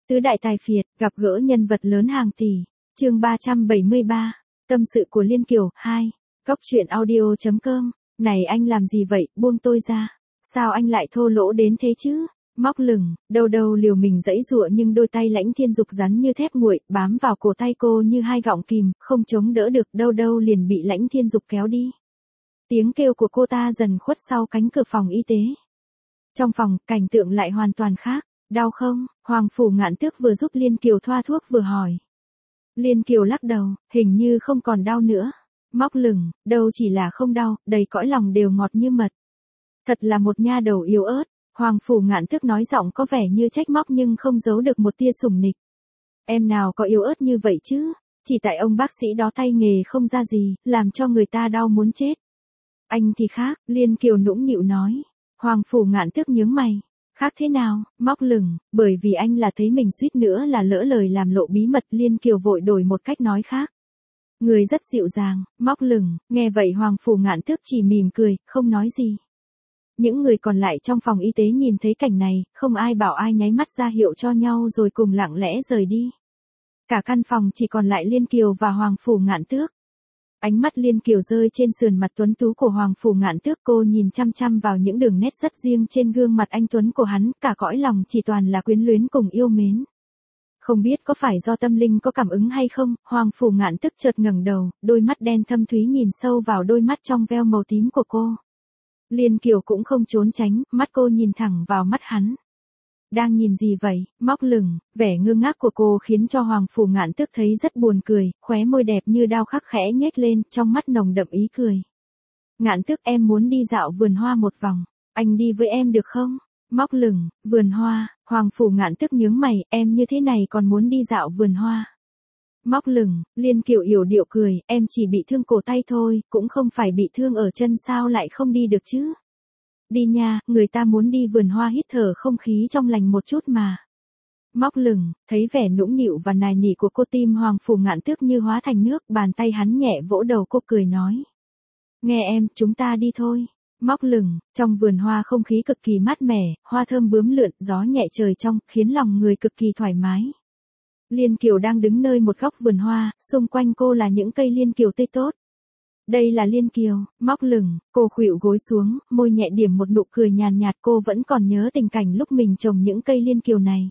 Tứ đại tài phiệt, gặp gỡ nhân vật lớn hàng tỷ. Chương 373. Tâm sự của Liên Kiều 2. Góc truyện audio.com. Này anh làm gì vậy, buông tôi ra. Sao anh lại thô lỗ đến thế chứ? Móc lửng, đâu đâu liều mình giãy giụa nhưng đôi tay Lãnh Thiên Dục rắn như thép nguội, bám vào cổ tay cô như hai gọng kìm, không chống đỡ được, đâu đâu liền bị Lãnh Thiên Dục kéo đi. Tiếng kêu của cô ta dần khuất sau cánh cửa phòng y tế. Trong phòng, cảnh tượng lại hoàn toàn khác. Đau không? Hoàng Phủ Ngạn Tước vừa giúp Liên Kiều thoa thuốc vừa hỏi. Liên Kiều lắc đầu, hình như không còn đau nữa. Móc lửng, đâu chỉ là không đau, đầy cõi lòng đều ngọt như mật. Thật là một nha đầu yếu ớt. Hoàng Phủ Ngạn Tước nói giọng có vẻ như trách móc nhưng không giấu được một tia sủng nịch. Em nào có yếu ớt như vậy chứ? Chỉ tại ông bác sĩ đó tay nghề không ra gì, làm cho người ta đau muốn chết. Anh thì khác, Liên Kiều nũng nịu nói. Hoàng Phủ Ngạn Tước nhướng mày. Khác thế nào? Móc lửng, bởi vì anh là thấy mình suýt nữa là lỡ lời làm lộ bí mật. Liên Kiều vội đổi một cách nói khác. Người rất dịu dàng. Móc lửng, nghe vậy Hoàng Phủ Ngạn Tước chỉ mỉm cười, không nói gì. Những người còn lại trong phòng y tế nhìn thấy cảnh này, không ai bảo ai nháy mắt ra hiệu cho nhau rồi cùng lặng lẽ rời đi. Cả căn phòng chỉ còn lại Liên Kiều và Hoàng Phủ Ngạn Tước. Ánh mắt Liên Kiều rơi trên sườn mặt tuấn tú của Hoàng Phủ Ngạn Tước, cô nhìn chăm chăm vào những đường nét rất riêng trên gương mặt anh tuấn của hắn, cả cõi lòng chỉ toàn là quyến luyến cùng yêu mến. Không biết có phải do tâm linh có cảm ứng hay không, Hoàng Phủ Ngạn Tước chợt ngẩng đầu, đôi mắt đen thâm thúy nhìn sâu vào đôi mắt trong veo màu tím của cô. Liên Kiều cũng không trốn tránh, mắt cô nhìn thẳng vào mắt hắn. Đang nhìn gì vậy? Móc lửng, vẻ ngơ ngác của cô khiến cho Hoàng Phủ Ngạn Tước thấy rất buồn cười, khóe môi đẹp như đao khắc khẽ nhếch lên, trong mắt nồng đậm ý cười. Ngạn Tước, em muốn đi dạo vườn hoa một vòng, anh đi với em được không? Móc lửng, vườn hoa, Hoàng Phủ Ngạn Tước nhướng mày, em như thế này còn muốn đi dạo vườn hoa. Móc lửng, Liên Kiều yểu điệu cười, em chỉ bị thương cổ tay thôi, cũng không phải bị thương ở chân, sao lại không đi được chứ? Đi nha, người ta muốn đi vườn hoa hít thở không khí trong lành một chút mà. Móc lửng, thấy vẻ nũng nịu và nài nỉ của cô, tim Hoàng Phủ Ngạn Tước như hóa thành nước, bàn tay hắn nhẹ vỗ đầu cô cười nói. Nghe em, chúng ta đi thôi. Móc lửng, trong vườn hoa không khí cực kỳ mát mẻ, hoa thơm bướm lượn, gió nhẹ trời trong, khiến lòng người cực kỳ thoải mái. Liên Kiều đang đứng nơi một góc vườn hoa, xung quanh cô là những cây liên kiều tươi tốt. Đây là Liên Kiều. Móc lửng, cô khuỵu gối xuống, môi nhẹ điểm một nụ cười nhàn nhạt, cô vẫn còn nhớ tình cảnh lúc mình trồng những cây liên kiều này.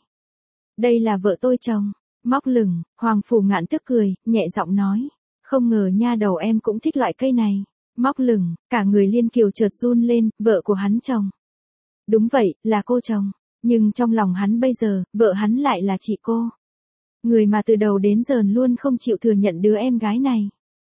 Đây là vợ tôi trồng. Móc lửng, Hoàng Phủ Ngạn Tước cười, nhẹ giọng nói. Không ngờ nha đầu em cũng thích loại cây này. Móc lửng, cả người Liên Kiều chợt run lên, vợ của hắn trồng. Đúng vậy, là cô trồng. Nhưng trong lòng hắn bây giờ, vợ hắn lại là chị cô. Người mà từ đầu đến giờ luôn không chịu thừa nhận đứa em gái này.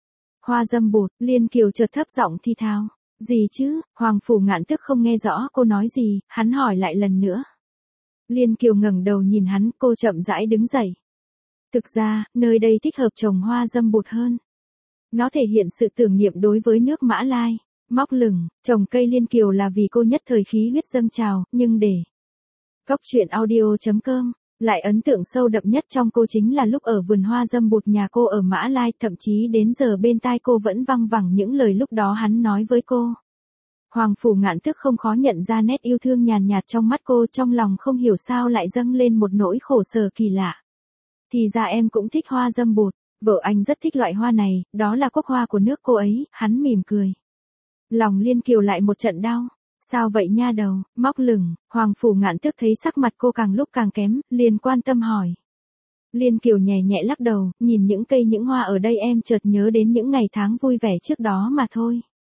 Hoa dâm bụt, Liên Kiều chợt thấp giọng thi thào. Gì chứ? Hoàng Phủ Ngạn Tước không nghe rõ cô nói gì, hắn hỏi lại lần nữa. Liên Kiều ngẩng đầu nhìn hắn, cô chậm rãi đứng dậy. Thực ra, nơi đây thích hợp trồng hoa dâm bụt hơn. Nó thể hiện sự tưởng niệm đối với nước Mã Lai. Móc lửng, trồng cây Liên Kiều là vì cô nhất thời khí huyết dâng trào, nhưng để Góc truyện audio.com. Lại ấn tượng sâu đậm nhất trong cô chính là lúc ở vườn hoa dâm bụt nhà cô ở Mã Lai, thậm chí đến giờ bên tai cô vẫn văng vẳng những lời lúc đó hắn nói với cô. Hoàng Phủ Ngạn Tước không khó nhận ra nét yêu thương nhàn nhạt trong mắt cô, trong lòng không hiểu sao lại dâng lên một nỗi khổ sở kỳ lạ. Thì ra em cũng thích hoa dâm bụt, vợ anh rất thích loại hoa này, đó là quốc hoa của nước cô ấy, hắn mỉm cười. Lòng Liên Kiều lại một trận đau. Sao vậy nha đầu? Móc lửng, Hoàng Phủ Ngạn Tước thấy sắc mặt cô càng lúc càng kém, liền quan tâm hỏi. Liên Kiều nhẹ nhẹ lắc đầu, nhìn những cây những hoa ở đây em chợt nhớ đến những ngày tháng vui vẻ trước đó mà thôi.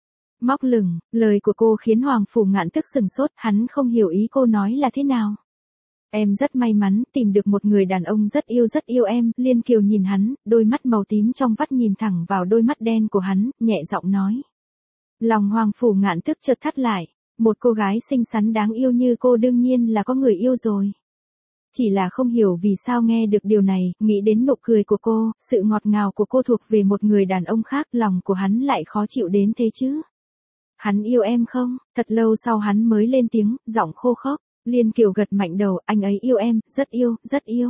Móc lửng, lời của cô khiến Hoàng Phủ Ngạn Tước sừng sốt, hắn không hiểu ý cô nói là thế nào. Em rất may mắn, tìm được một người đàn ông rất yêu em. Liên Kiều nhìn hắn, đôi mắt màu tím trong vắt nhìn thẳng vào đôi mắt đen của hắn, nhẹ giọng nói. Lòng Hoàng Phủ Ngạn Tước chợt thắt lại. Một cô gái xinh xắn đáng yêu như cô đương nhiên là có người yêu rồi. Chỉ là không hiểu vì sao nghe được điều này, nghĩ đến nụ cười của cô, sự ngọt ngào của cô thuộc về một người đàn ông khác, lòng của hắn lại khó chịu đến thế chứ. Hắn yêu em không? Thật lâu sau hắn mới lên tiếng, giọng khô khốc. Liên Kiều gật mạnh đầu, anh ấy yêu em, rất yêu, rất yêu.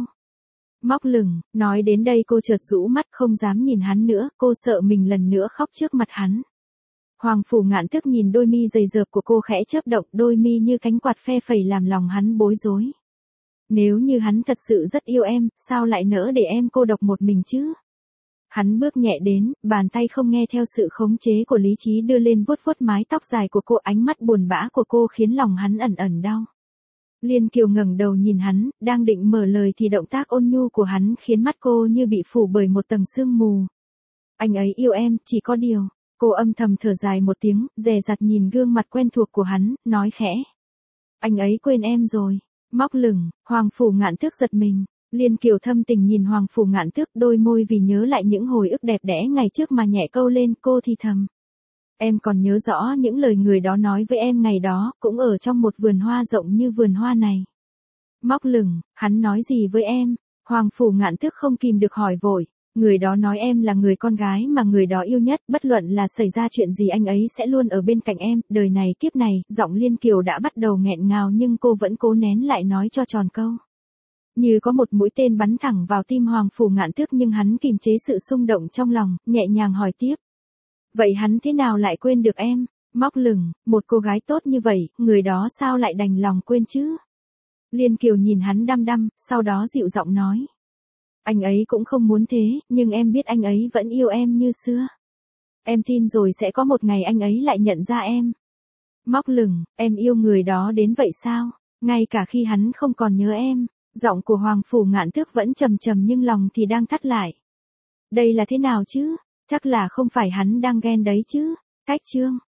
Móc lửng, nói đến đây cô chợt rũ mắt không dám nhìn hắn nữa, cô sợ mình lần nữa khóc trước mặt hắn. Hoàng Phủ Ngạn Tước nhìn đôi mi dày dợp của cô khẽ chớp động, đôi mi như cánh quạt phe phẩy làm lòng hắn bối rối. Nếu như hắn thật sự rất yêu em, sao lại nỡ để em cô độc một mình chứ? Hắn bước nhẹ đến, bàn tay không nghe theo sự khống chế của lý trí đưa lên vuốt vuốt mái tóc dài của cô, ánh mắt buồn bã của cô khiến lòng hắn ẩn ẩn đau. Liên Kiều ngẩng đầu nhìn hắn, đang định mở lời thì động tác ôn nhu của hắn khiến mắt cô như bị phủ bởi một tầng sương mù. Anh ấy yêu em, chỉ có điều. Cô âm thầm thở dài một tiếng, dè dặt nhìn gương mặt quen thuộc của hắn, nói khẽ. Anh ấy quên em rồi. Móc lửng, Hoàng Phủ Ngạn Tước giật mình. Liên Kiều thâm tình nhìn Hoàng Phủ Ngạn Tước, đôi môi vì nhớ lại những hồi ức đẹp đẽ ngày trước mà nhẹ câu lên, cô thì thầm. Em còn nhớ rõ những lời người đó nói với em ngày đó, cũng ở trong một vườn hoa rộng như vườn hoa này. Móc lửng, hắn nói gì với em? Hoàng Phủ Ngạn Tước không kìm được hỏi vội. Người đó nói em là người con gái mà người đó yêu nhất, bất luận là xảy ra chuyện gì anh ấy sẽ luôn ở bên cạnh em, đời này kiếp này. Giọng Liên Kiều đã bắt đầu nghẹn ngào nhưng cô vẫn cố nén lại nói cho tròn câu. Như có một mũi tên bắn thẳng vào tim Hoàng Phủ Ngạn Tước nhưng hắn kìm chế sự xung động trong lòng, nhẹ nhàng hỏi tiếp. Vậy hắn thế nào lại quên được em? Móc lửng, một cô gái tốt như vậy, người đó sao lại đành lòng quên chứ? Liên Kiều nhìn hắn đăm đăm, sau đó dịu giọng nói. Anh ấy cũng không muốn thế, nhưng em biết anh ấy vẫn yêu em như xưa. Em tin rồi sẽ có một ngày anh ấy lại nhận ra em. Móc lửng, em yêu người đó đến vậy sao? Ngay cả khi hắn không còn nhớ em, giọng của Hoàng Phủ Ngạn Tước vẫn trầm trầm nhưng lòng thì đang thắt lại. Đây là thế nào chứ? Chắc là không phải hắn đang ghen đấy chứ? Cách chương